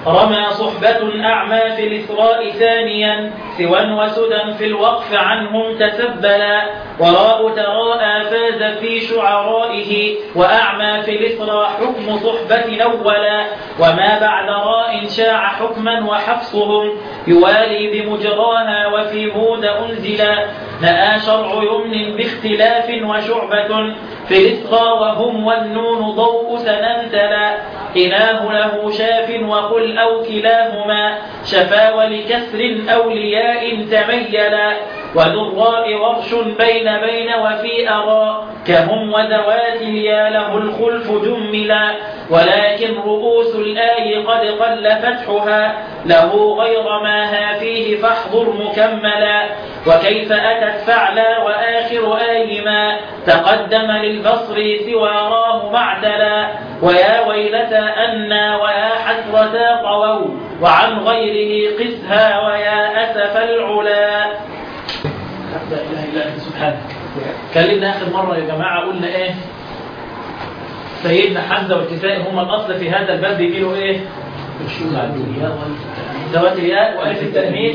رمى صحبة أعمى في الإسراء ثانيا سوى وسدى في الوقف عنهم تسبلا وراء تراءى فاز في شعرائه وأعمى في الإسراء حكم صحبة أولا وما بعد راء شاع حكما وحفصهم يوالي بمجراها وفي هود أنزلا نأى شرع يمن باختلاف وشعبة في الإسراء وهم والنون ضوء سننتلا إناه له شاف وقل أو كلاهما شفا ولكسر أولياء تميلا وذراء ورش بين وفي أرى كهم وذوات اليا له الخلف جملا ولكن رؤوس الآي قد قل فتحها له غير ما ها فيه فاحضر مكملا وكيف أتت فعلا وآخر آي ما تقدم للبصر سوى راه معتلا ويا ويلتى أنا ويا حسرتا طووا وعن غيره قسها ويا أسف العلا. لا إله إلا أنت سبحانك. كلمنا آخر مرة يا جماعة قلنا إيه؟ سيدنا حمزة والكسائي هم الأصل في هذا الباب بيجيله إيه؟ ذوات الياء وألف التأنيث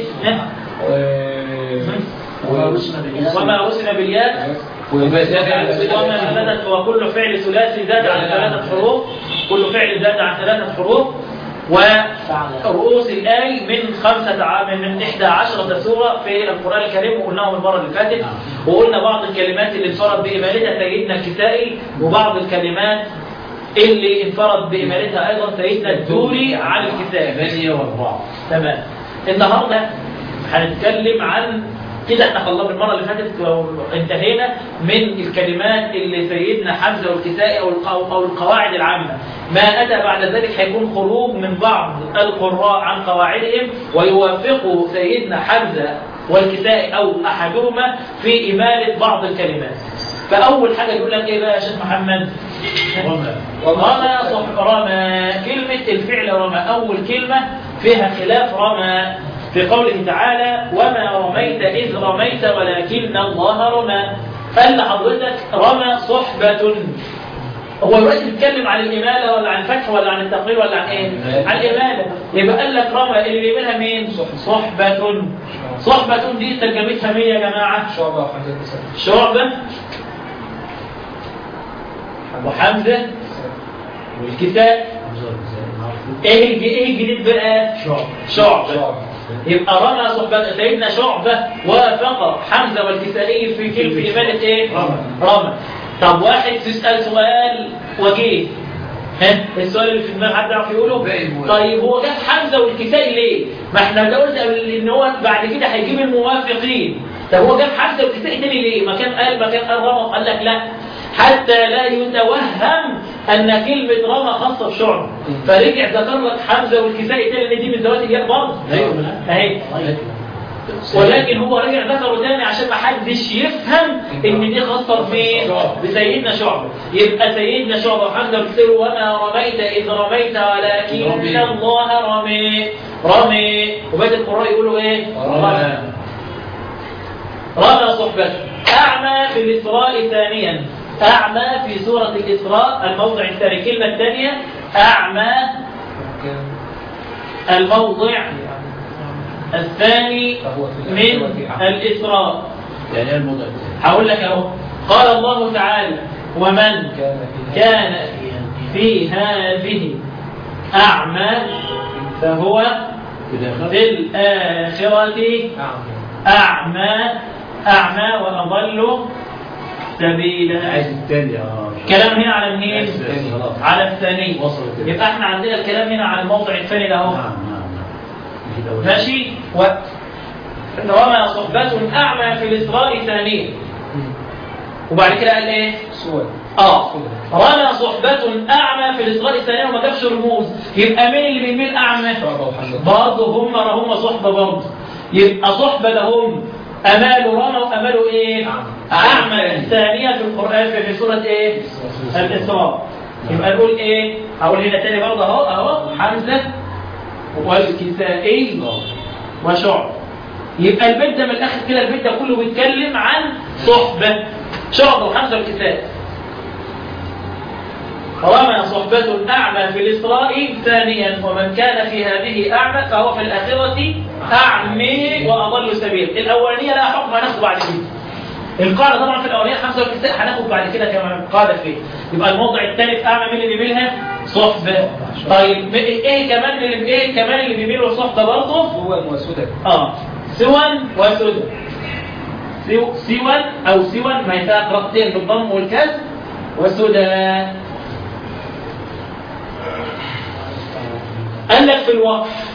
وما رسم بالياء وما زادت وكل فعل ثلاثي زاد عن 3 حروف كل فعل زاد عن 3 حروف ورؤوس الآي من 11 سورة في القرآن الكريم وقلناهم المرة اللي فاتت وقلنا بعض الكلمات اللي انفرد بإمالتها سيدنا الكسائي وبعض الكلمات اللي انفرد بإمالتها أيضا سيدنا الدوري عن الكسائي. تمام. النهاردة هنتكلم عن كده احنا خلصنا المرة اللي فاتت انتهينا من الكلمات اللي سيدنا حمزة والكسائي أو القواعد العامة. ما أتى بعد ذلك هيكون خروج من بعض القراء عن قواعدهم ويوافقوا سيدنا حمزة والكسائي أو أحدهما في إمالة بعض الكلمات. فأول حاجة يقول لك إيه بقى يا شيخ محمد؟ رمى كلمة الفعل رمى أول كلمة فيها خلاف رمى في قوله تعالى وما رميت إذ رميت ولكن الله رمى. قال لحضرتك رمى صحبة. هو دلوقتي بيتكلم عن الإمالة ولا عن الفتح ولا عن التقرير ولا عن إيه؟ عن الإمالة. يبقى قال لك رمى اللي بيعملها مين؟ صحبة. صحبة دي ترجمتها مين يا جماعة؟ شعبة وحمزة والكسائي. ايه الجديد بقى؟ شعبة. يبقى رمى صحبة سيدنا شعبة وافق حمزة والكسائي في كلمة إمالة ايه؟ رمى. طب واحد تسأل سؤال وجيه السؤال اللي في دماغ حد يعرف يقوله؟ طيب هو جاب حمزة والكسائي ليه؟ ما احنا قلت ان هو بعد كده هيجيب الموافقين. طب هو جاب حمزة والكسائي تاني ليه؟ ما كان قال رمى. قال لك لا حتى لا يتوهم أن كلمة رمى خاصة بشعبة فرجع ذكر لك حمزة والكسائي تاني ان دي من ذوات الياء برضه اهي ولكن هو رجع ذكره تاني عشان ما حدش يفهم ان دي خاصة بسيدنا شعبة. يبقى سيدنا شعبة وحمزة والكسائي وما رميت إذ رميت ولكن الله رمي وبعد القراء يقولوا ايه؟ رمى صحبة. أعمى في الإسراء ثانيا. أعمى في سورة الإسراء الموضع الثاني. كلمة الثانية أعمى الموضع الثاني من الإسراء. يعني الموضع هقول لك اهو. قال الله تعالى ومن كان في هذه أعمى فهو في الآخرة أعمى وأضل سبيلا. كلام هنا على منين؟ على الثاني. يبقى احنا عندنا الكلام هنا على الموضع الثاني ده اهو. ماشي. وما صحبة أعمى في الإسراء ثانية. وبعد كده قال ايه؟ رمى صحبة أعمى في الإسراء الثانية وما جابش رموز. يبقى مين اللي بيميل أعمى؟ برضه هم صحبة برضه. يبقى صحبة لهم أمال رمى وأمال إيه؟ أعمى الثانية في القرآن في سورة إيه؟ الإسراء. يبقى نقول إيه؟ أقول هنا تاني برضه أهو حمزة والكسائي وشعبة. يبقى البيت ده من الآخر كده البيت ده كله بيتكلم عن صحبة شعبة وحمزة والكسائي. رمى صحبة أعمى في الإسراء ثانيا، ومن كان في هذه أعمى فهو في الآخرة أعمي وأضل سبيل. الأولانية لا حكم هناخد بعد كده. القاعدة طبعا في الأولانية 5 والكساء هناخد بعد كده كمان قاعدة فيه. يبقى الموضع الثالث أعمى مين اللي بيميلها؟ صحبة. طيب إيه كمان اللي بيميله صحبة برضه؟ سوى وسدى. سوى وسدى. سوى أو سوى ما هي فيها قراءتين بالضم والكسر، وسدى. قال لك في الوقف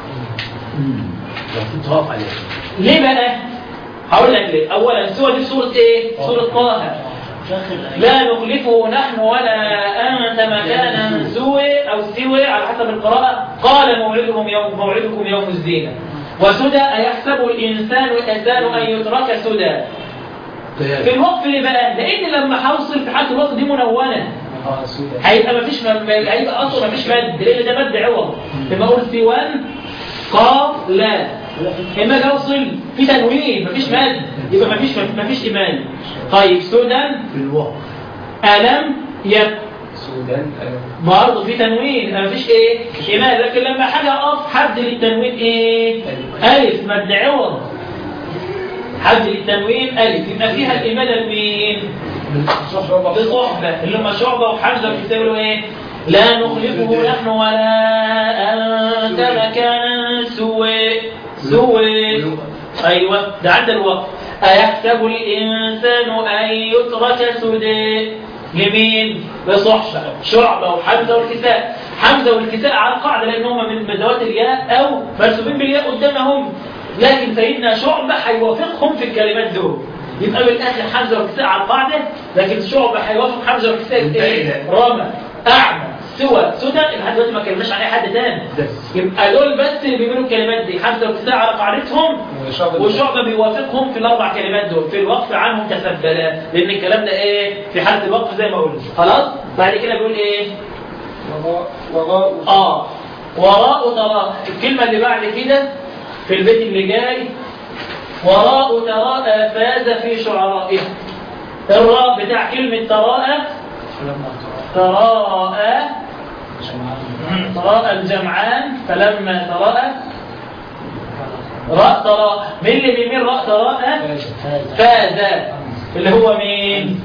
ليه بقى؟ هقول لك ليه. اولا سوى دي سوره ايه؟ سوره طه. لا نخلفه نحن ولا انت مكانا سوى او سوى على حسب القراءه. قال موعدكم يوم الزينه. وسدى ايحسب الانسان ان يترك سدى. في الوقف ليه بقى؟ لان لما هوصل في حاله الوقف دي منونه هيبقى هيبقى اصلا مفيش مد، لان ده مد عوض. لما اقول سوان قاف لا، اما اجي اوصل في تنوين مفيش مد، يبقى مفيش ايمان. طيب سودان في الوقف الم يب سودان برضه في تنوين مفيش ايه ايمان. لكن لما حاجه اقف حد للتنوين ايه؟ الف مد عوض. حد للتنوين الف، يبقى فيها الايمان لمين؟ بصحبة اللي هم شعبة وحمزة بيقولوا ايه؟ لا نخلفه نحن ولا أنت مكانا سوى. أيوة ده عند الوقت. أيحسب الإنسان أن يترك سدى. لمين؟ بصحبة شعبة وحمزة والكساء. حمزة والكساء على القاعدة لأنهم من ذوات الياء أو مرسومين بالياء قدامهم، لكن سيدنا شعبة هيوافقهم في الكلمات دول. يبقى بالاخر حمزه والكساء على القاعده، لكن شعبه هيوافق حمزه والكساء ايه؟ رامى اعمى سوى سدى. لحد دلوقتي ما كلمناش عليه حد تاني، يبقى دول بس اللي بيقولوا الكلمات دي. حمزه والكساء على قاعدتهم، وشعبه بيوافقهم في الاربع كلمات دول. في الوقف عنهم تسبلا، لان الكلام ده ايه؟ في حاله الوقف زي ما قلنا. خلاص بعد كده بيقول ايه؟ وراء ترى. الكلمه اللي بعد كده في البيت اللي جاي وراء تراءى فاز في شعرائه. الراء بتاع كلمة تراءى تراءى الجمعان فلما تراءى راء تراءى. مين اللي بيميل راء تراءى؟ فاز اللي هو مين؟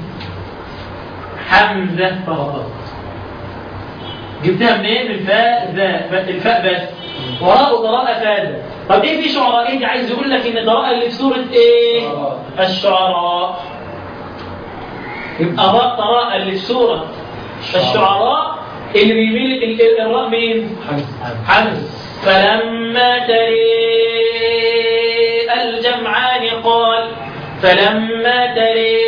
حمزة فقط. جبتها منين؟ الفاء بس. وراء تراءى فاز. طب ايه في شعراء؟ دي عايز يقول لك ان تراءى اللي في سوره ايه؟ الشعراء. يبقى راء تراءى اللي في سوره الشعراء اللي بيميل الراء مين؟ حمزه. فلما تري الجمعان قال فلما تري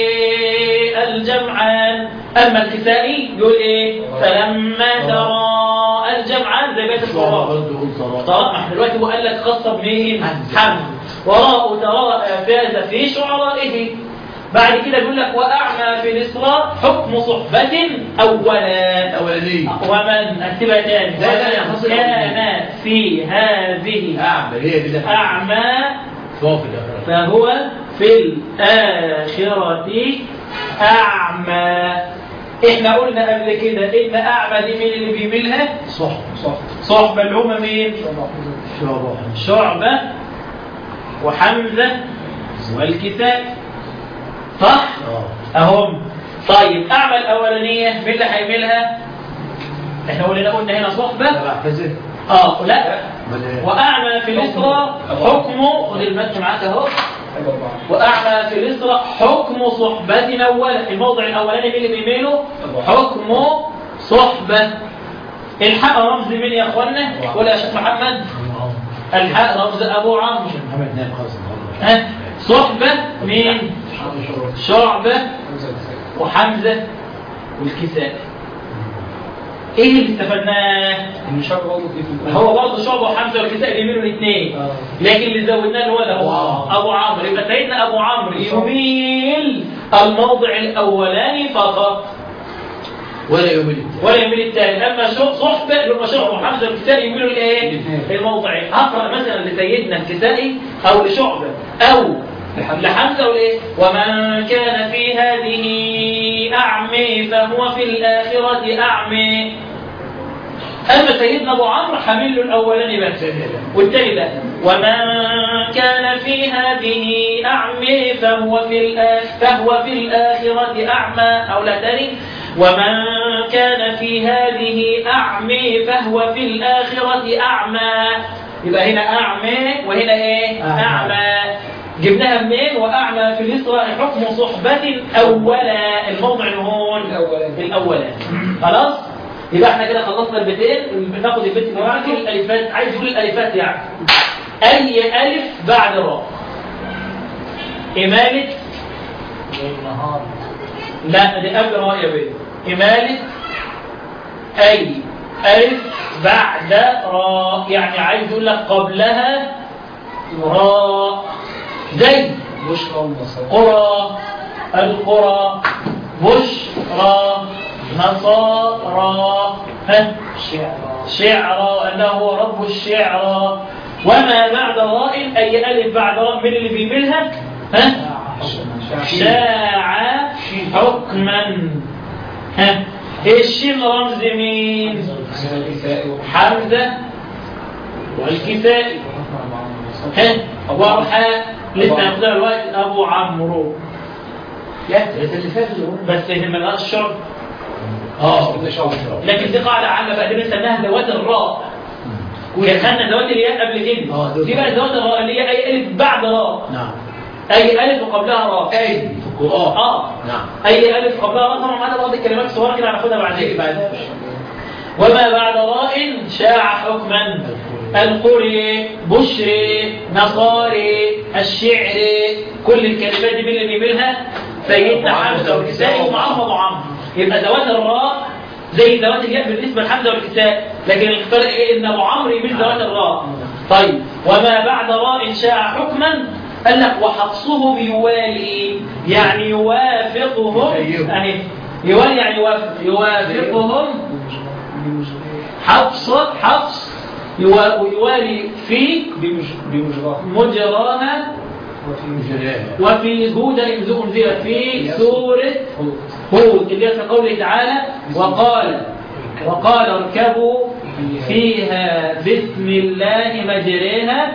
الجمعان. اما الكسائي يقول ايه؟ فلما ترى الجمعان زي بيت القراء. طبعا احنا دلوقتي هو قال لك خاصه بمين؟ حمزه. وراء تراءى فاز في شعرائه. بعد كده بيقول لك واعمى في الاسراء حكم صحبه اولانيه. ومن اكتبها تاني كان في هذه اعمى فهو في الاخره اعمى. احنا قلنا قبل كده ان اعمى دي مين اللي بيميلها؟ صحبه اللي هم مين؟ شعبه وحمزه والكساء، صح؟ اهم. طيب اعمى الاولانيه مين اللي هيميلها؟ احنا قلنا هنا صحبه لا واعمى في الاسراء حكمه. خد المتن معاك اهو. واعمى في الاسراء حكم صحبه اولا. الموضع الاولاني مين اللي بيميله؟ حكم صحبه. الحاء رمز مين يا اخوانا؟ ولا يا شيخ محمد؟ الحاء رمز ابو عمرو. صحبه مين؟ شعبه وحمزه والكساء. ايه اللي استفدناه؟ ان شعبه هو برضه شعبه وحمزه والكساء بيميلوا الاثنين، لكن اللي زودناه اللي هو ابو عمرو. يبقى سيدنا ابو عمرو يميل الموضع الاولاني فقط ولا يميل الثاني. اما صحبه اللي هم شعبه وحمزه والكساء يميلوا الايه؟ الموضعين. هقرا مثلا لسيدنا الكسائي او لشعبه او لحمزه والايه؟ ومن كان في هذه أعمي فهو في الآخرة أعمي. أما سيدنا أبو عمرو حامل له الأولاني بس والتاني لا. ومن كان في هذه أعمي فهو في الآخرة أعمى، أو لا تاني، ومن كان في هذه أعمي فهو في الآخرة أعمى. يبقى هنا أعمى وهنا إيه؟ أعمى. جبناها منين؟ وأعمى في الإسراء حكم صحبة أولا، الموضع هون الأولاني. خلاص؟ يبقى احنا كده خلصنا البيتين. بناخد البيت اللي بعده الألفات. عايز يقول الألفات يعني أي ألف بعد راء. إمالة لا دي قبل راء يا بيه. إمالة أي ألف بعد راء، يعني عايز يقول لك قبلها راء، زي بشرى قرى، القرى، بشرى، نصارى، شعرى، أنه هو رب الشعرى. وما بعد راء أي ألف بعد راء من اللي بيملها شاع حكما. الشين رمز مين؟ حمزة والكسائي. وارحاء لسه ياخدها الوقت أبو عمرو. بس من الأشهر لكن دي قاعدة عامة بقى، دي بنسميها ذوات الراء. ودخلنا ذوات الياء قبل كده. دي بقى ذوات الراء اللي هي أي ألف بعد راء. نعم. أي ألف وقبلها راء. أي في القرآن. نعم. أي ألف قبلها راء. طبعا هذا بعض الكلمات الصغيرة كده هناخدها بعدين. وما بعد راء شاع حكما. القري، بشري، نصاري، الشعري، كل الكلمات دي من اللي بيملها سيدنا حمزة والكسائي ومعهم أبو عمرو. يبقى ذوات الراء زي ذوات الياء بالنسبة لحمزة والكسائي، لكن الفرق إيه؟ إن أبو عمرو يميل ذوات الراء. طيب وما بعد راء شاع حكما، قال لك وحفصه بيوالي، يعني يوافقهم. أهي يوالي يعني يوافقهم. حفص يوالي في مجراها وفي هود إذ أنزلت في سورة هود اللي هي في قوله تعالى وقال اركبوا فيها بسم الله مجريها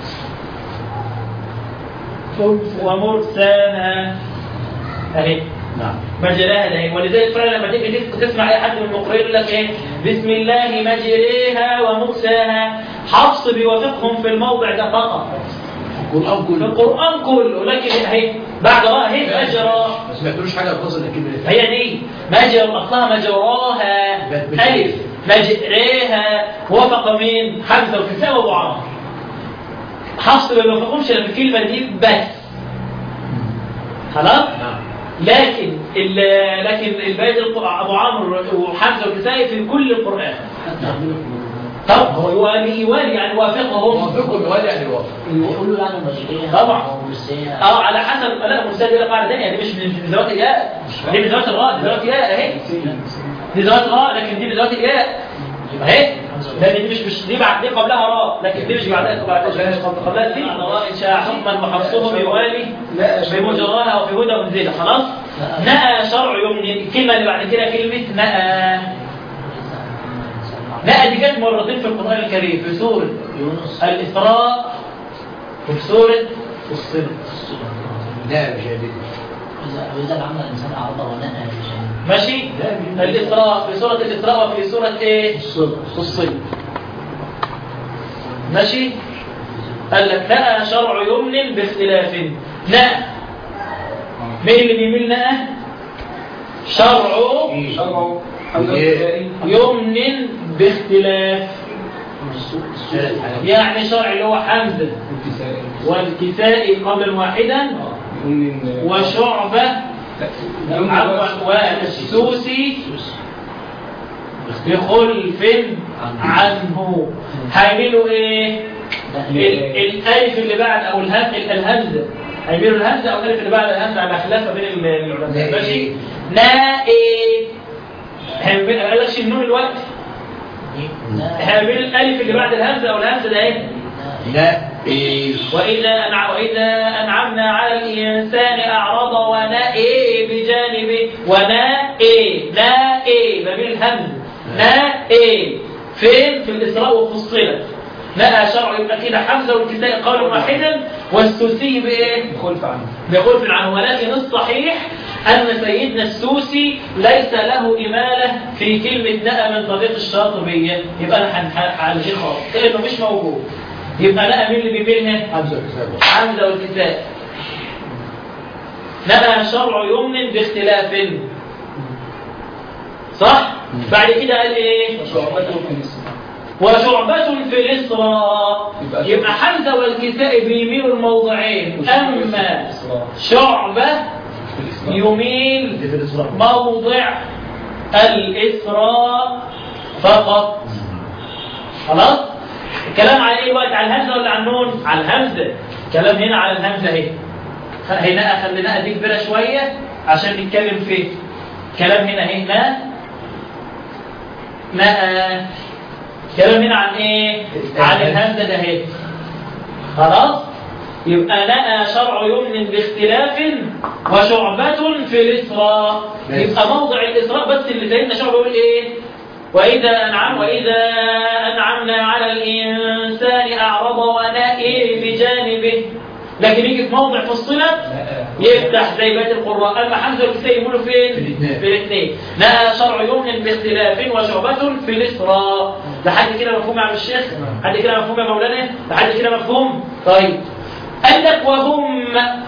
ومرساها. أهي نعم. مجراها ده. ولذلك فعلا لما تيجي تسمع اي حد من المقرئين يقول لك ايه؟ بسم الله مجريها ومرساها. حفص بيوافقهم في الموضع ده فقط. في القرآن كله. لكن اهي بعد راء اهي مجرى. ما سمعتلوش حاجه خالص لكن هي دي مجرى اصلها مجراها الف مجريها. وافق مين؟ حمزه والكسائي وابو عمرو. حفص ما بيوافقهمش الا الكلمه دي بس. خلاص؟ لكن الباقي ابو عمرو وحمزه والكسائي في كل القران. طب هو يوالي يعني وافقهم. يوالي يعني يوافق. يقولوا يعني مجريها طبعا. على حسب. لا مرسال دي قاعده ثانيه، دي مش من ذوات الياء، دي من ذوات الراء. دي ذوات الياء اهي. دي ذوات الراء لكن دي من ذوات الياء اهي. لان دي مش دي بعد دي قبلها راء، لكن دي مش بعدها قبلها دي. راء شاع حكما وحفصهم يوالي بمجراها وفي هدى منزله. خلاص. نأى شرع يمني. الكلمه اللي بعد كده كلمه نأى. نأى دي جت مرتين في القرآن الكريم، في سورة الإسراء وفي سورة الصلة. لا مش هذه. وإذا عمل الإنسان أعرضه ونأى ماشي. الإسراء في سورة الإسراء وفي سورة إيه؟ الصلة. ماشي. قال لك نأى شرع يمن باختلاف. نأى مين اللي بيميل نأى؟ شرع يمن باختلاف. يعني شرع اللي هو حمزة والكسائي قبل واحدا وشعبة والسوسي بخلف عنه. هيميلوا ايه؟ الالف اللي بعد او الهمزة. هيميلوا الهمزة او الالف اللي بعد الهمزة على خلاف بين العلماء. ماشي. نائي ما قالكش النون الوقت. هيميل الالف اللي بعد الهمزة او الهمزة ده ايه؟ لا إيه. وإذا أنعمنا على الإنسان أعرض ونأى بجانبه ونأى نأى ما بين الهمز نأى فين في الإسراء وفصلت نأى شرع يبقى كده حمزة والكسائي قولا واحدا والسوسي بإيه؟ بخلف عنه ولكن الصحيح أن سيدنا السوسي ليس له إمالة في كلمة نأى من طريق الشاطبية يبقى أنا هنلغيه خالص لأنه مش موجود يبقى نأى مين اللي بيبينها؟ حمزة والكسائي نأى شرع يمن باختلاف صح؟ بعد كده قال إيه؟ وشعبة في الإسراء يبقى حمزة والكسائي بيميلوا الموضعين أما شعبة يميل موضع الإسراء فقط خلاص الكلام على ايه وقت على الهمزة ولا على النون على الهمزة كلام هنا على الهمزة اهي هنا خليناها دي كبيرة شوية عشان نتكلم فيه كلام هنا ما كلام هنا عن ايه عن الهمزة ده اهي خلاص يبقى نأى شرع يمن باختلاف وشعبة في الإسراء يبقى موضع الإسراء بس اللي سيدنا شعبة يقول ايه وإذا أنعمنا على الإنسان أعرض ونأى بجانبه لكن يجي في موضع فصلت يفتح زي بيت القراء أما حمزة والكسائي يقولوا فين في الاثنين نأى شرع يمن باختلاف وشعبة في الإسراء لحد كده مفهوم يا عم الشيخ لحد كده مفهوم يا مولانا لحد كده مفهوم طيب قال لك وهم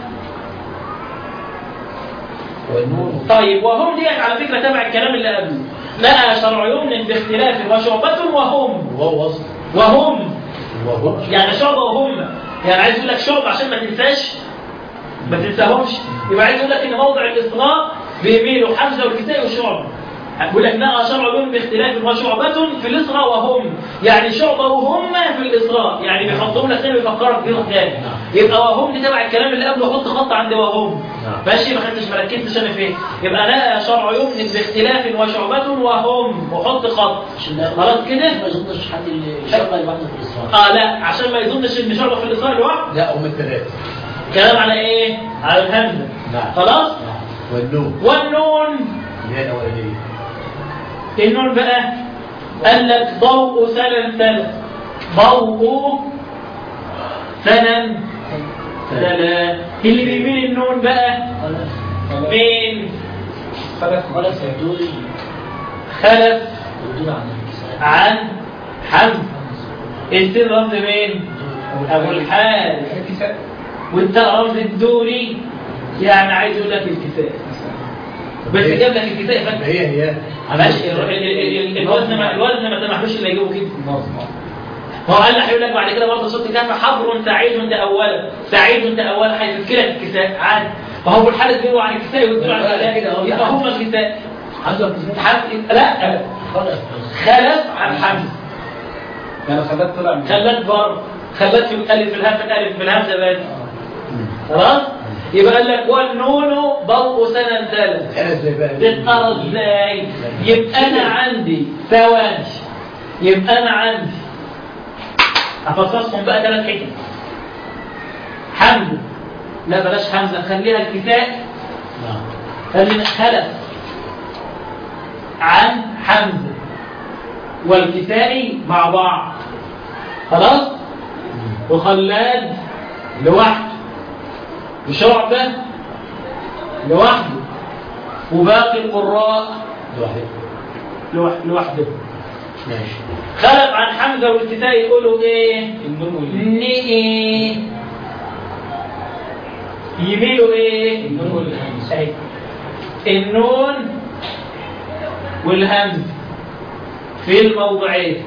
طيب وهم ديت على فكرة تبع الكلام اللي قبله نأى شرع يمن باختلاف وشعبة وهم يعني شعبة وهم يعني عايز يقول لك شعبة عشان ما تنساهمش يبقى عايز يقول لك ان موضع الإصلاء بيميلوا حمزة والكسائي وشعبة يقول لك نأى شرع يمن باختلاف وشعبة في الإسراء وهم يعني شعبة وهم في الإسراء يعني بيحطهم لك تاني بيفكرك فيه تاني يبقى وهم دي تبع الكلام اللي قبله حط خط عند وهم ماشي ما خدتش مركزتش انا فين يبقى نأى شرع يمن باختلاف وشعبة وهم وحط خط خلاص كده ما يظنش حد اللي شعبة لوحده في الإسراء لا عشان ما يظنش ان شعبة في الإسراء لوحده لا هم الثلاثة كلام على ايه على الهمزة خلاص والنون اللي هي الأولانية النون بقى قال لك ضوء سنن ضوء سنن اللي بيميل النون بقى مين خلف عن حمد السين رمز مين ابو الحارث وانت رمز الدوري يعني عايز يقول لك الكساء بس جاب لك الكساء فانت هي ماشي الوزن ما سمحلوش اللي يجيبه كده هو قال لك هيقول لك بعد كده برضه صوت كلمه حبر سعيد اولا سعيد اولا هيذكرك الكساء عادي فهو الحارث بيقولوا عن الكساء ويقولوا عن الكساء يبقى هم الكساء لا خلف عن حمد يعني خلات طلع خلات بر خلات في الالف في الهمزه بس خلاص يبقى قال لك والنون ضوء سنن تتقرا ازاي يبقى انا عندي ثواني يبقى انا عندي افصصهم بقى 3 حتت حمزه لا بلاش حمزه خليها الكساء خلينا خلف عن حمزه والكسائي مع بعض خلاص وخلاد لوحده وشعبة لوحده وباقي القراء لوحده ماشي خلف عن حمزة والكسائي يقولوا ايه نئي يميلوا ايه النون والهمز في الموضعين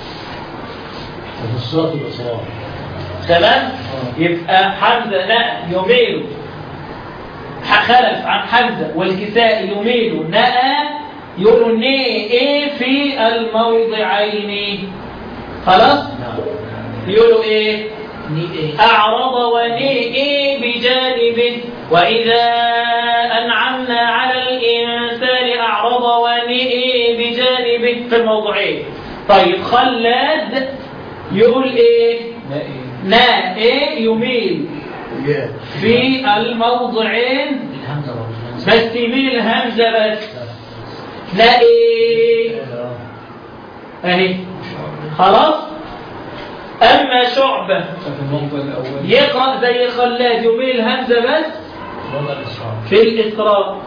في الصوت والإصرار تمام يبقى حمزة لا يميل خلف عن حمزة والكساء يميل نأى يقولوا ني ايه في الموضعين خلاص يقولوا ايه أعرض وني ايه بجانبه وإذا أنعمنا على الإنسان أعرض وني ايه بجانبه في الموضعين طيب خلاد يقول ايه نا ايه يميل في الموضعين الهمزة برضه. بس يميل الهمزة بس. نا ايه اهي خلاص. اما شعبة يقرأ زي خلاد يميل الهمزة بس وضع الإسراء. في الإسراء.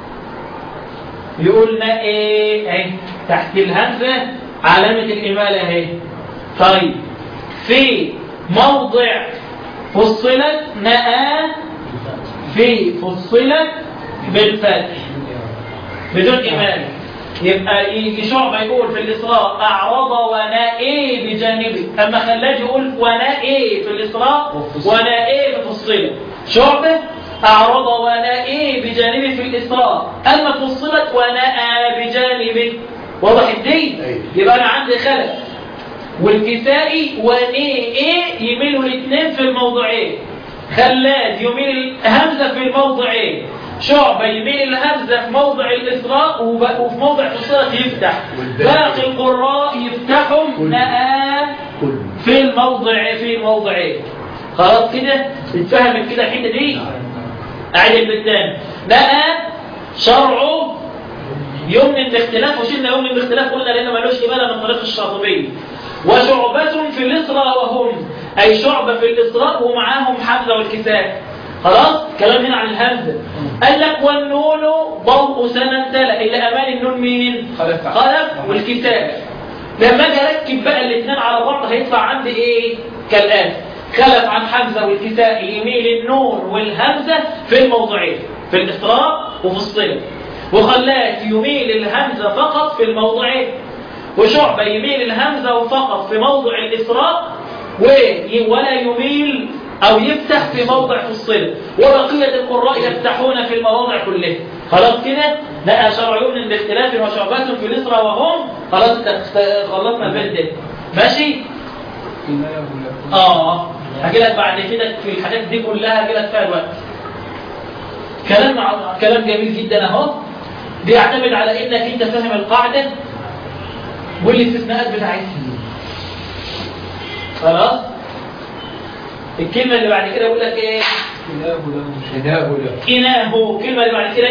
يقول نا ايه اهي تحت الهمزة علامة الإمالة اهي. طيب في موضع فصلت ناء في فصلت بالفتح بدون إمالة. يبقى يجي شعبة يقول في الإسراء أعرض ونائي بجانبه، أما خلاج يقول ونائي في الإسراء ونائي بفصلت. شعبة أعرض ونائي بجانبه في الإسراء، أما فصلت وناء بجانبه. واضح الدين؟ يبقى أنا عندي خلف والكسائي ونائي يميلوا الاثنين في الموضعين. خلاد يميل الهمزة في الموضعين، شعبة يميل الهمزة في موضع الإسراء وفي موضع فصلت يفتح. باقي القراء يفتحهم ناء في الموضعين. خلاص كده اتفهمت كده الحته دي. اعيد بالتاني. ناء شرعه يمن الاختلاف، وشلنا يمن الاختلاف قلنا لانه ملوش إمالة من طريق الشاطبي. وشعبة في الإسراء وهم أي شعبة في الإسراء ومعاهم حمزة والكساء. خلاص كلام هنا عن الهمزة. قال لك والنون ضوء سنة تلا اللي أمان النون مين؟ خلف والكساء. لما اجي اركب بقى الاثنين على بعض هيطلع عندي ايه؟ كالآتي: خلف عن حمزة والكساء يميل النون والهمزة في الموضعين في الإسراء وفي الصلة، وخلات يميل الهمزة فقط في الموضعين، وشعبة يميل الهمزة فقط في موضع الإسراء ولا يميل أو يفتح في موضع في الصلة، وبقية القراء يفتحون في المواضع كلها. خلاص كده؟ لا شرعون باختلاف وشعبات في الإسراء وهم. خلاص خلصنا البيت ده ماشي؟ هجيلك بعد كده في الحاجات دي كلها هجيلك فيها الوقت. كلام جميل جدا اهو، بيعتمد على انك انت فاهم القاعده والاستثناءات بتاعتها. خلاص. الكلمه اللي بعد كده يقول لك ايه؟ إناه. الكلمه اللي بعد كده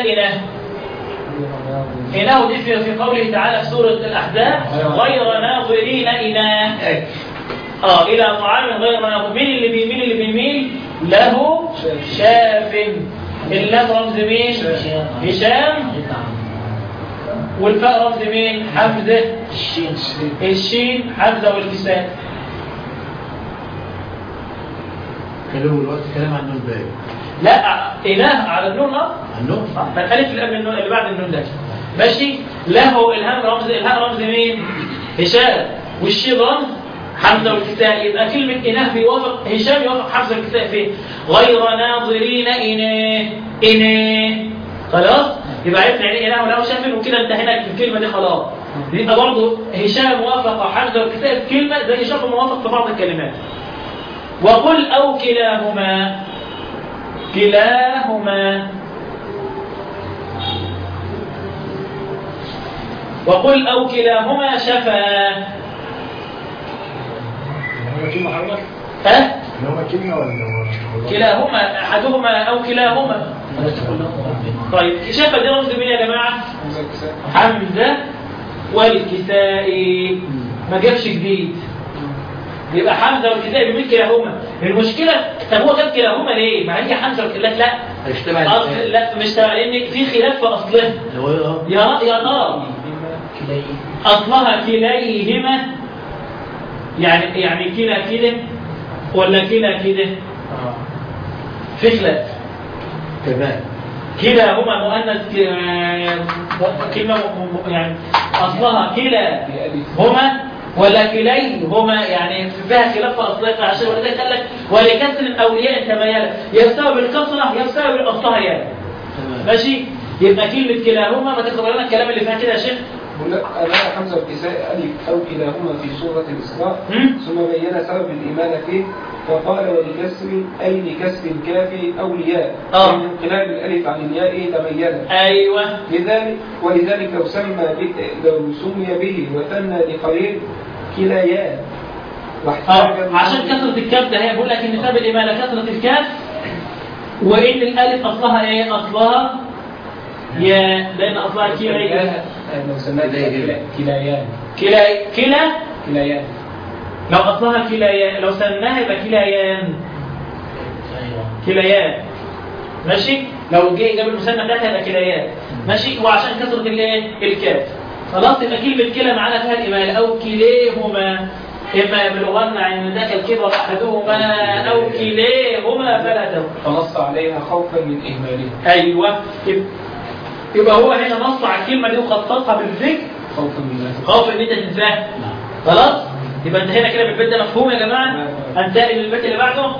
إناه دي في قوله تعالى في سوره الاحزاب: غير ناظرين إناه. إلى طعام غير ناظر. مين اللي بيميل له؟ شاف. اللام رمز مين؟ هشام. والفاء رمز مين؟ حمزة. الشين حمزة والكساء. كلام الوقت كلام عن النون باقي. لا إله على النون. النون فالالف اللي قبل النون اللي بعد النون ده ماشي. له الهاء رمز مين؟ هشام. والشين رمز حمزة والكساء. يبقى كلمة إناه بيوافق هشام يوافق حمزة والكساء فيه غير ناظرين إناه. خلاص. يبقى عرفنا يعني إناه وله شاف وكده انتهينا في الكلمة دي. خلاص. يبقى برضه هشام وافق حمزة والكساء في كلمة زي شرط موافق في بعض الكلمات. وقل أو كلاهما. وقل أو كلاهما شفا. كلاهما أحدهما أو كلاهما. طيب شفا دي رمز مين يا جماعة؟ حمزة والكساء. ما جابش جديد. يبقى حمزة والكساء بيميل كلاهما. المشكلة طب هو جاب كلاهما ليه؟ مع هي حمزة والكساء لا مش تبع لأن في خلاف في أصلها. يا ترى أصلها كليهما يعني كلا كده ولا كلا كده؟ في خلاف. تمام. كلاهما مؤنث كلمة يعني أصلها كلا هما ولا كليهما يعني فيها خلاف في أصلها. عشان ولذلك قال لك ولكسر الأولياء تميلا يستوي بالكسرة يستوي بالأصلها يعني. ماشي. يبقى كلمة كلاهما ما تقرأ لنا الكلام اللي فيها كده يا شيخ. ألا حمزة والكساء ألف أو كلاهما في سورة الإسراء ثم بين سبب الإمالة فيه فقال ولكسر أي لكسر الكاف أو الياء من انقلاب الألف عن الياء تميلا. أيوة. ولذلك لو سمي به وثنى لخير كلايا عشان كثرة الكاف ده هي بقول لك ان سبب الإمالة كثرة الكاف، وإن الألف أصلها إيه؟ أصلها يا، لأن أصلها كيليان. لو سماها كلايان كلايان لو أصلها كلايان، لو سماها يبقى كلايان ماشي. لو جاب المثنى بتاعتها يبقى كلايان ماشي. وعشان كثرة الايه؟ الكاف خلاص يبقى كلمة كلا معانا فيها الإمالة، أو كليهما، إما يبلغن عندك الكبر أحدهما أو كليهما فلا تضر. فنص عليها خوفا من إهمالها. أيوه، يبقى هو هنا نص على الكلمة دي وخصصها بالذكر خوفا ان انت تنساها. خلاص يبقى انت هنا كده بالبيت ده مفهوم يا جماعه. انتقل للبيت اللي بعده.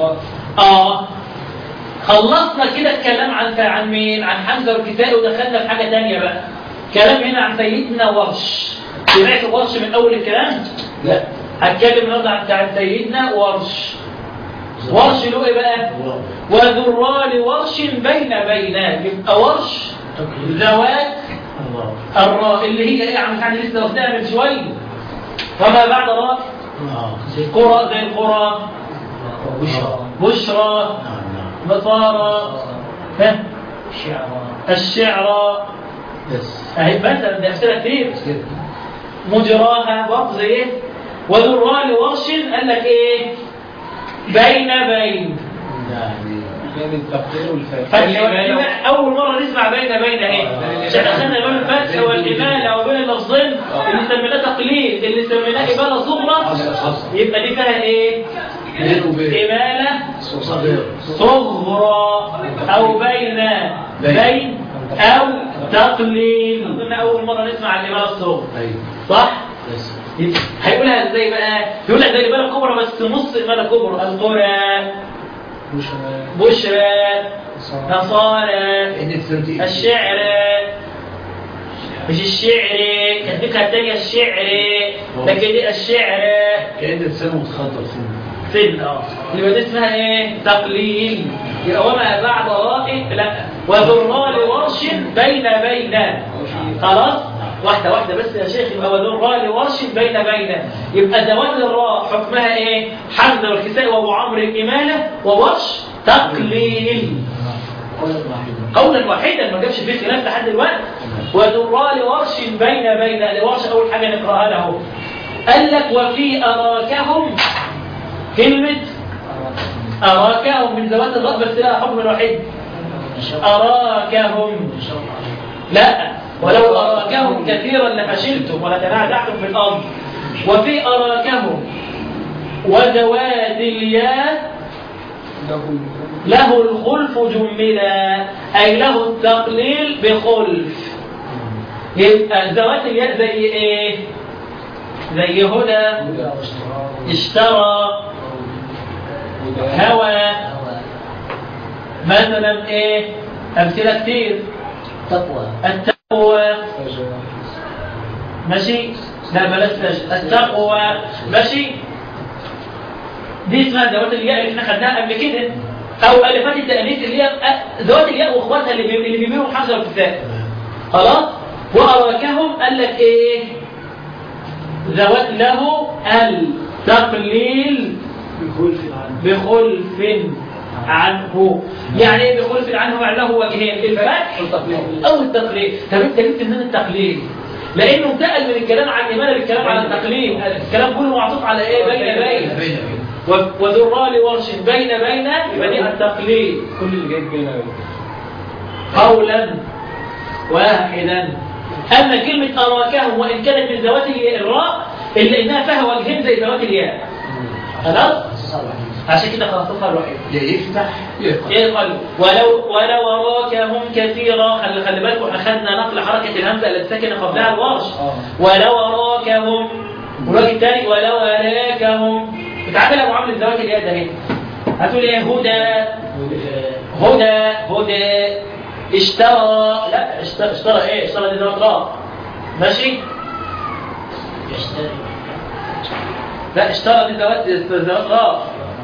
خلصنا كده الكلام عن مين؟ عن حمزه والكسائي، ودخلنا في حاجه ثانيه بقى. كلام هنا عن سيدنا ورش. سمعت ورش من اول الكلام؟ لا، هتكلم النهارده عن سيدنا ورش. ورش له ايه بقى؟ وذرال ورش بين يبقى ورش ذوات الراء اللي هي ايه يا عم يعني لسه واخدها من شويه. وما بعد راء قرى زي القرى، بشرى، نصارى، الشعر اهي مثلا دي امثله كتير. مجراها برضه زي ايه؟ وذرال ورش قال لك ايه؟ بين التقدير أول مرة نسمع بين اهي. عشان أخذنا بين الفتح والإمالة وبين اللفظين اللي سميناه تقليد، اللي سميناه إمالة صغرى، يبقى دي فيها إيه؟ إمالة صغرى أو بين أو تقليد. قلنا أول مرة نسمع الإمالة الصغرى صح؟ هيقولها ازاي بقى؟ يقول لك زي الإمالة الكبرى بس نص إمالة كبرى. القرى، بشرى، نصارى، الشعر، مش الشعر كاتبها الثانية الشعر، لكن دي الشعر كأن لسانه متخطر سن يبقى دي اسمها ايه؟ تقليل. يبقى وما بعد راء لا وذرال ورش بين خلاص واحدة بس يا شيخ. يبقى وذرال ورش بين يبقى ذوات الراء حكمها ايه؟ حمزة والكسائي وابو عمرو الإمالة، وورش تقليل قولا واحدا ما جابش فيه خلاف لحد دلوقتي. وذرال ورش بين لورش اول حاجة نقراها له قال لك وفي أراكهم. كلمة أراكهم من ذوات الراء بس لها حكم الوحيد. أراكهم لا، ولو أراكهم كثيرا لفشلتم ولتنازعتم في الأرض. وفي أراكهم وذوات الياء له الخلف جملا، أي له التقليل بخلف. يبقى ذوات الياء زي إيه؟ زي هدى، اشترى، هوى مثلا. ايه امثله كتير؟ التقوى ماشي. لا بلاش التقوى ماشي. دي اسمها ذوات الياء اللي احنا خدناها قبل كده، او الفات التانيث اللي هي ذوات الياء واخواتها اللي بيميلوا حمزه والكساء. خلاص. واراكهم قال لك ايه؟ ذوات له التقليل بخلف عنه. يعني ايه بخلف عنه؟ يعني له وجهين، الفتح او التقليل. طب انت جبت منين التقليل؟ لانه انتقل من الكلام عن الإمالة للكلام على التقليل. الكلام كله معطوف على ايه؟ بين وذرال ورش بين يبقى دي التقليد. كل اللي جاي بين قولا واحدا. اما كلمه اراكهم وان كانت من ذوات الراء الا انها فيها وجهين زي ذوات الياء. خلاص عشان كده خلصتها الوحيد. يفتح يقل. ولو اراكهم كثيرا. خلي بالكم اخذنا نقل حركه الهمزه التي سكن قبلها الورش. ولو اراكهم. والوجه الثاني ولو اراكهم. بتعامل ابو عمرو ذوات الياء ده هنا. هتقول ايه؟ هدى اشترى. لا اشترى ايه؟ اشترى دي ذوات راء ماشي. لا اشترى دي ذوات راء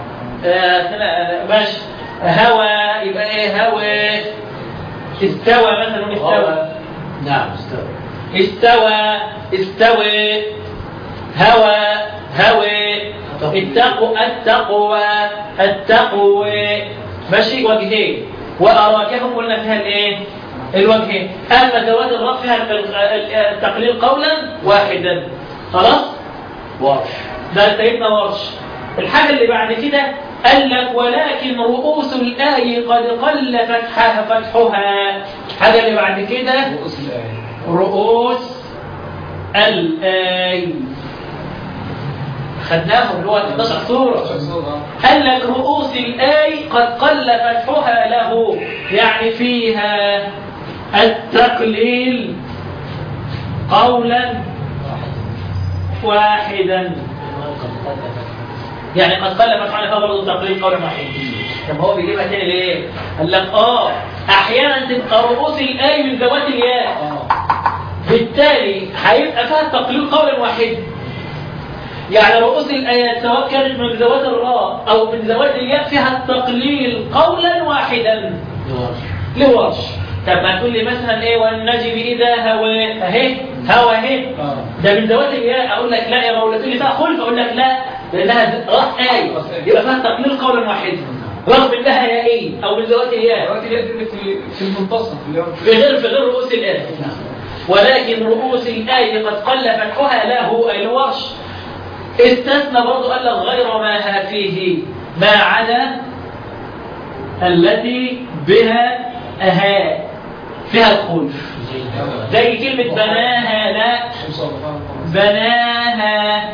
ماشي. هوى يبقى ايه؟ هوى. استوى مثلا. استوى. نعم استوى. هوى. التقوى ماشي وجهين، وأراكهم قلنا فيها الايه؟ الوجهين. أما ذوات الراء فيها التقليل قولا واحدا. خلاص؟ ورش ده سيدنا ورش. الحاجة اللي بعد كده قال لك ولكن رؤوس الآية قد قل فتحها. الحاجة اللي بعد كده رؤوس الآية خدناهم اللي هو 11 سورة. قال لك رؤوس الآية قد قل فتحها له، يعني فيها التقليل قولا واحدا. يعني قد قل فتحها له برضه تقليل قولا واحدا. طب هو بيجيبها تاني ليه؟ قال لك احيانا تبقى رؤوس الآية من ذوات الياء، بالتالي هيبقى فيها تقليل قولا واحدا. يعني رؤوس الآيات سواء كانت من ذوات الراء أو من ذوات الياء فيها التقليل قولا واحدا لورش. طب ما تقول لي مثلا ايه والنجم إذا هوى اهي هوى اهي ده من ذوات الياء، أقول لك لا يا مولا. تقول لي فيها خلف، أقول لك لا لأنها راس آية يبقى فيها تقليل قولا واحدا رغم انها يائية أو من ذوات الياء. ذوات الياء دي في المنتصف في غير رؤوس الآية. ولكن رؤوس الآية قد قل فتحها له الورش. استثنى برضو قال لك غير ما ها فيه ما عدا التي بها فيها الخلف، زي كلمة بناها لا بناها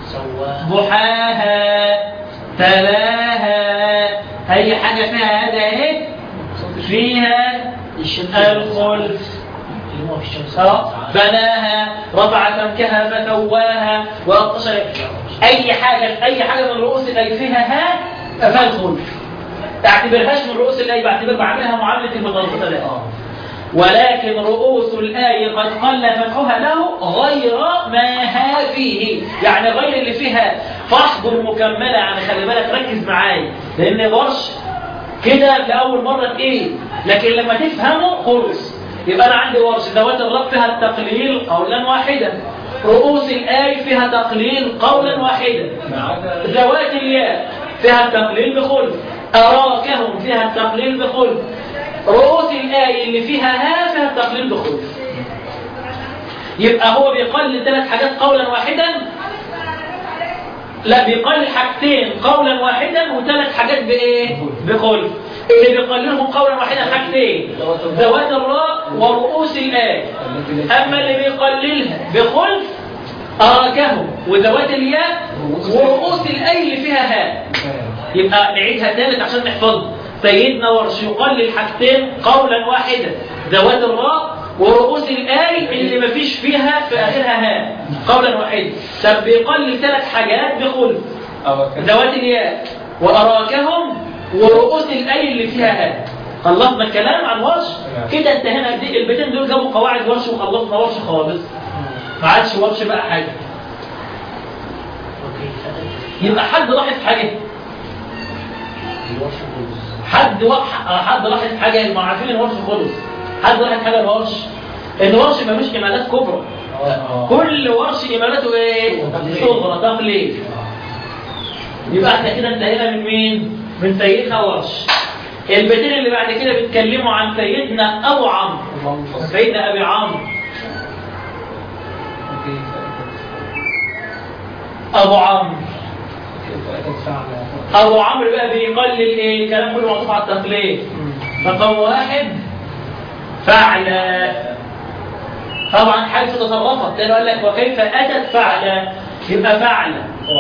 ضحاها تلاها، أي حاجة فيها هذا اهي فيها الخلف. بناها رفع سمكها فسواها وأطشر. أي حاجة من رؤوس الآية فيها فيها الخلف. تعتبرهاش من رؤوس الآية، بعملها معاملة المتوسطة ده. ولكن رؤوس الآية قد قل فتحها له غير ما ها فيه، يعني غير اللي فيها فاحضر مكملة. يعني خلي بالك ركز معايا، لأن ورش كده لأول مرة إيه، لكن لما تفهمه خلص. يبقى أنا عندي ورش ذوات الرب فيها التقليل قولا واحدا، رؤوس الآية فيها تقليل قولا واحدا، ذوات الياء فيها التقليل بخلف، أراكهم فيها التقليل بخلف، رؤوس الآية اللي فيها فيها التقليل بخلف. يبقى هو بيقلل 3 حاجات قولا واحدا، لا بيقلل حاجتين قولا واحدا و3 حاجات بايه؟ بخلف. اللي بيقللهم قولا واحدا حاجتين ذوات الراء ورؤوس الآية. أما اللي بيقللها بخلف أراكهم وذوات الياء ورؤوس الآية اللي فيها يبقى نعيدها ثالث عشان نحفظها. سيدنا ورش يقلل حاجتين قولا واحدا ذوات الراء ورؤوس الآية اللي ما فيش فيها في آخرها قولا واحدا. طب بيقلل 3 حاجات بخلف ذوات الياء وأراكهم ورؤوس الآية اللي فيها خلصنا الكلام عن ورش كده. انتهينا البيتين دول جابوا قواعد ورش وخلصنا ورش خالص، ما عادش ورش بقى حاجة. يبقى حد لاحظ حاجة؟ حد لاحظ حاجة؟ ما عارفين الورش خلص. حد لاحظ حاجة الورش؟ ان ورش ما مش إمالات كبرى، كل ورش إمالاته ايه؟ صغرى تقليل. يبقى احنا كده انتهينا من مين؟ من سيدنا ورش. البيتين اللي بعد كده بيتكلموا عن سيدنا أبو عمرو، سيدنا أبي عمرو. أبو عمرو بقى بيقلل ايه؟ الكلام كله معطوف على التقليد. رقم 1 فعل. طبعا حيث تصرفت، لأنه قال لك وكيف أتت فعل، يبقى فعل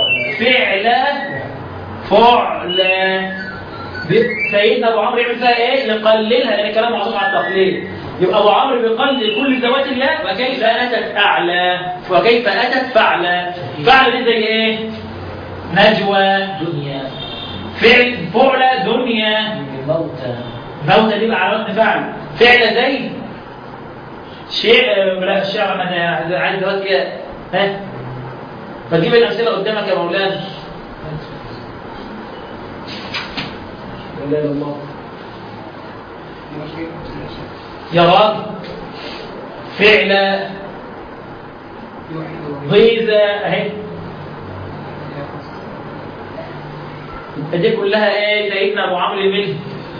سيدنا أبو عمرو يعمل فيها ايه؟ يقللها لأن الكلام معطوف على التقليد. يبقى أبو عمرو بيقلل كل ذوات الياء. وكيف أتت أعلى وكيف أتت فعل. فعل دي زي ايه؟ نجوى دنيا، فعل دنيا، موتى دي بقى على وزن فعل. فعل زي شيء لا الشعر انا عايز دلوقتي بجيب الامثله قدامك يا مولانا. لا اله الا الله يا راجل. فعل غيظة اهي دي كلها ايه؟ سيدنا ابو عمرو منه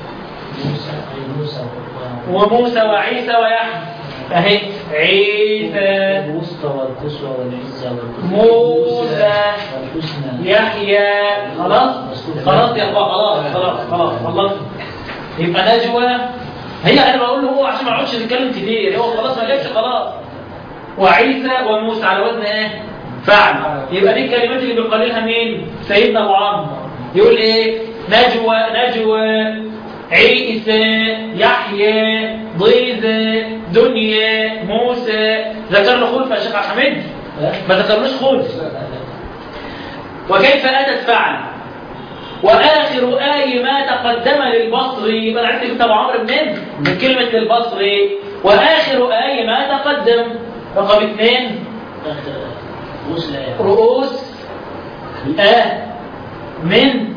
موسى وموسى وعيسى ويحيى اهي عيسى الوسطى والقصوى والعزة موسى والحسنى يحيى. خلاص يا اخوان، خلاص يبقى نجوى. هي انا بقول له هو عشان ما اقعدش نتكلم كتير، هو خلاص ما جابش خلاص. وعيسى وموسى على وزن ايه؟ فعل. يبقى دي الكلمات اللي بيقللها مين؟ سيدنا ابو عمرو. يقول ايه؟ نجوى عيسى يحيى ضيزة دنيا موسى. ذكرنا خلف يا شيخ حميد؟ ما ذكرناش خلف. وكيف اتت فعل واخر آي ما تقدم للبصري. يبقى عرفت انت ابو عمرو منين؟ من كلمه للبصري. واخر آي ما تقدم رقم 2 رؤوس من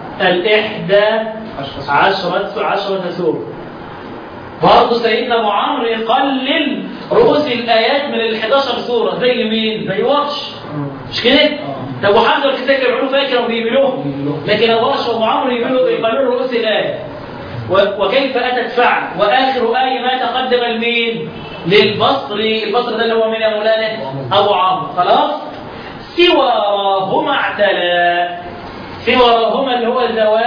11 سورة. برضه سيدنا ابو عمرو يقلل رؤوس الايات من ال 11 سورة. زي مين؟ زي ورش، مش كده؟ طب وحمزه والكسائي بيعملوا فاكر وبيعملوه، لكن ابو ورش وابو عمرو يقللوا رؤوس الايات. وكيف اتت فعل واخر آية ما تقدم لمين؟ للبصري. البصري ده اللي هو مين يا مولانا؟ ابو عمرو. خلاص. سواهما اعتلى. سواهما اللي هو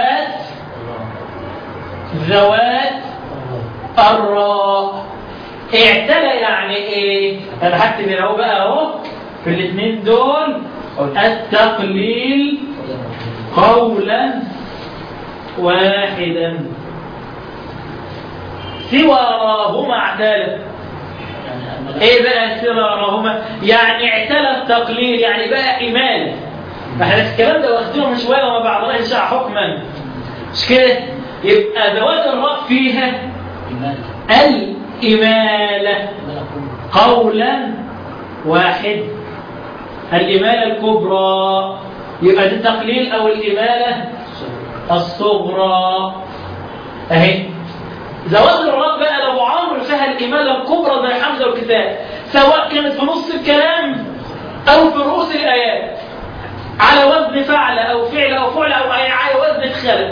ذوات الراء. اعتلى يعني ايه؟ انا هكتب اهو بقى اهو في الاثنين دول التقليل قولا واحدا. سواهما اعتلى. ايه بقى سواهما؟ يعني اعتلى التقليل، يعني بقى إمالة. فاحنا الكلام ده واخدينه من شويه وما بعضناش شاع حكما، مش كده؟ يبقى ذوات الراء فيها الإمالة قولا واحد. الإمالة الكبرى يبقى دي التقليل أو الإمالة الصغرى اهي. ذوات الراء بقى لو عمرو فيها الإمالة الكبرى زي حمزة والكسائي، سواء كانت في نص الكلام أو في رؤوس الآيات، على وزن فعل أو فعل أو فعل أو على وزن خلق.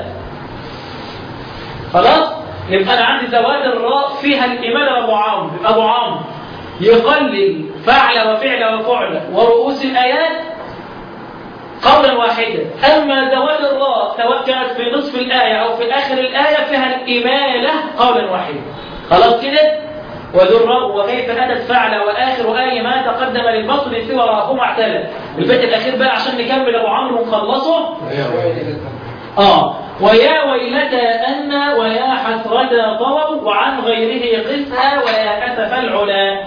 خلاص؟ يبقى أنا عندي ذوات الراء فيها الإمالة أبو عمرو يقلل فعل وفعل وفعل ورؤوس الآيات قولا واحدا. أما ذوات الراء سواء كانت في نصف الآية أو في آخر الآية فيها الإمالة قولا واحدا. خلاص كده؟ وذو الراء وكيف أتت فعل وآخر آية ما تقدم للبصر سوى راهما اعتلى. البيت الأخير بقى عشان نكمل أبو عمرو ونخلصه. ويا ويلتى أن ويا حسرة طووا وعن غيره قسها ويا أسف العلا.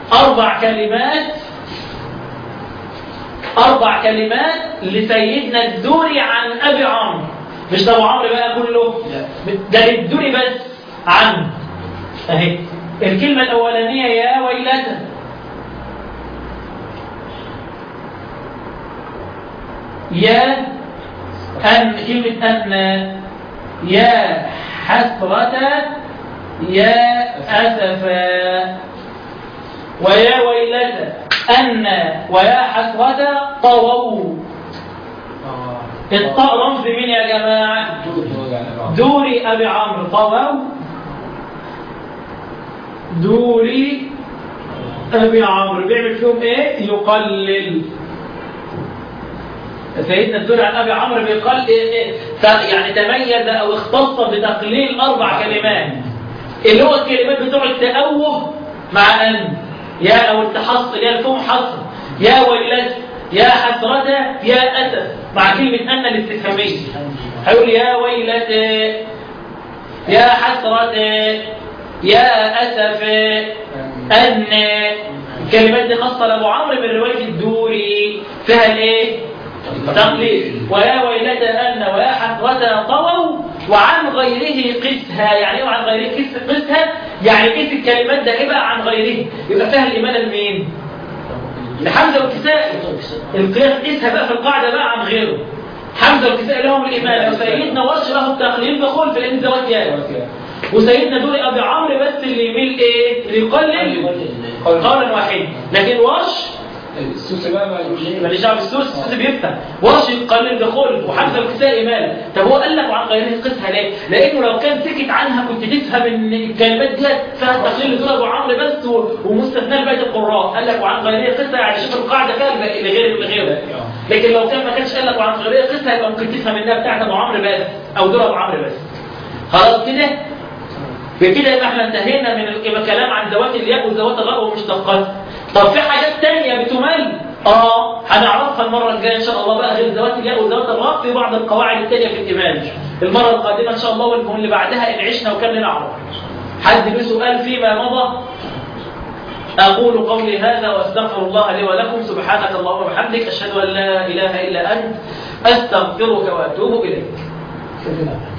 4 كلمات لسيدنا الدوري عن أبي عمرو. مش ده أبو عمرو بقى كله، ده للدوري بس عنه اهي. الكلمة الأولانية يا ويلتى، يا كلمة أن، يا حسرة، يا أسفا. ويا ويلتى أن ويا حسرة طووا. الطاء رمز مين يا جماعة؟ دوري أبي عمرو. طووا دوري أبي عمرو بيعمل فيهم إيه؟ يقلل. سيدنا الدوري عن أبي عمرو بيقل يعني تميز أو اختص بتقليل 4 كلمات اللي هو الكلمات بتوع التأوه مع أن، يا أو التحصل، يا الفم حصر، يا ويلت، يا حسرة، يا أسف، مع كلمة أن الاستفهامية. هيقول يا ويلت، يا حسرة، يا أسف، أن. الكلمات دي خاصة لأبو عمرو من رواية الدوري فيها الإيه؟ تقليل. ويا ويلتى أن ويا حسرة طووا وعن غيره قسها. يعني ايه وعن غيره قسها؟ يعني قيس الكلمات ده ايه بقى عن غيره؟ يبقى فيها الإمالة لمين؟ لحمزة والكسائي. القياس قيسها بقى في القاعدة بقى عن غيره. حمزة والكسائي لهم الإمالة، وسيدنا ورش له التقليل بخلف لأن زوات ياء. وسيدنا دوري أبي عمرو بس اللي يميل إيه؟ اللي يقلل قولا واحدا. لكن ورش السوس بقى ماليش دعوه بالسوس، السوس بيفتح. ورش قليل دخول وحمزه الكسائي مال. طب هو قال لك وعن غيره قسها ليه؟ لانه لو كان سكت عنها كنت تفهم ان الكلمات دي فيها تقليل دول ابو عمرو بس ومستثنى لبقيه القراء. قال لك وعن غيره قسها يعني شوف القاعده فيها لغيره. لكن لو كان ما كانش قال لك وعن غيره قسها يبقى ممكن تفهم انها بتاعت ابو عمرو بس او دول ابو عمرو بس. خلاص كده؟ بكده يبقى احنا انتهينا من الكلام عن ذوات الياء وذوات الراء ومشتقاتها. طب في حاجات تانية بتمل؟ هنعرفها المرة الجاية إن شاء الله بقى غير ذوات الياء وذوات الراء في بعض القواعد التانية في الإيمان. المرة القادمة إن شاء الله واللي بعدها إن عشنا وكان نعرف. حد له سؤال فيما مضى؟ أقول قولي هذا وأستغفر الله لي ولكم. سبحانك اللهم وبحمدك أشهد أن لا إله إلا أنت أستغفرك وأتوب إليك.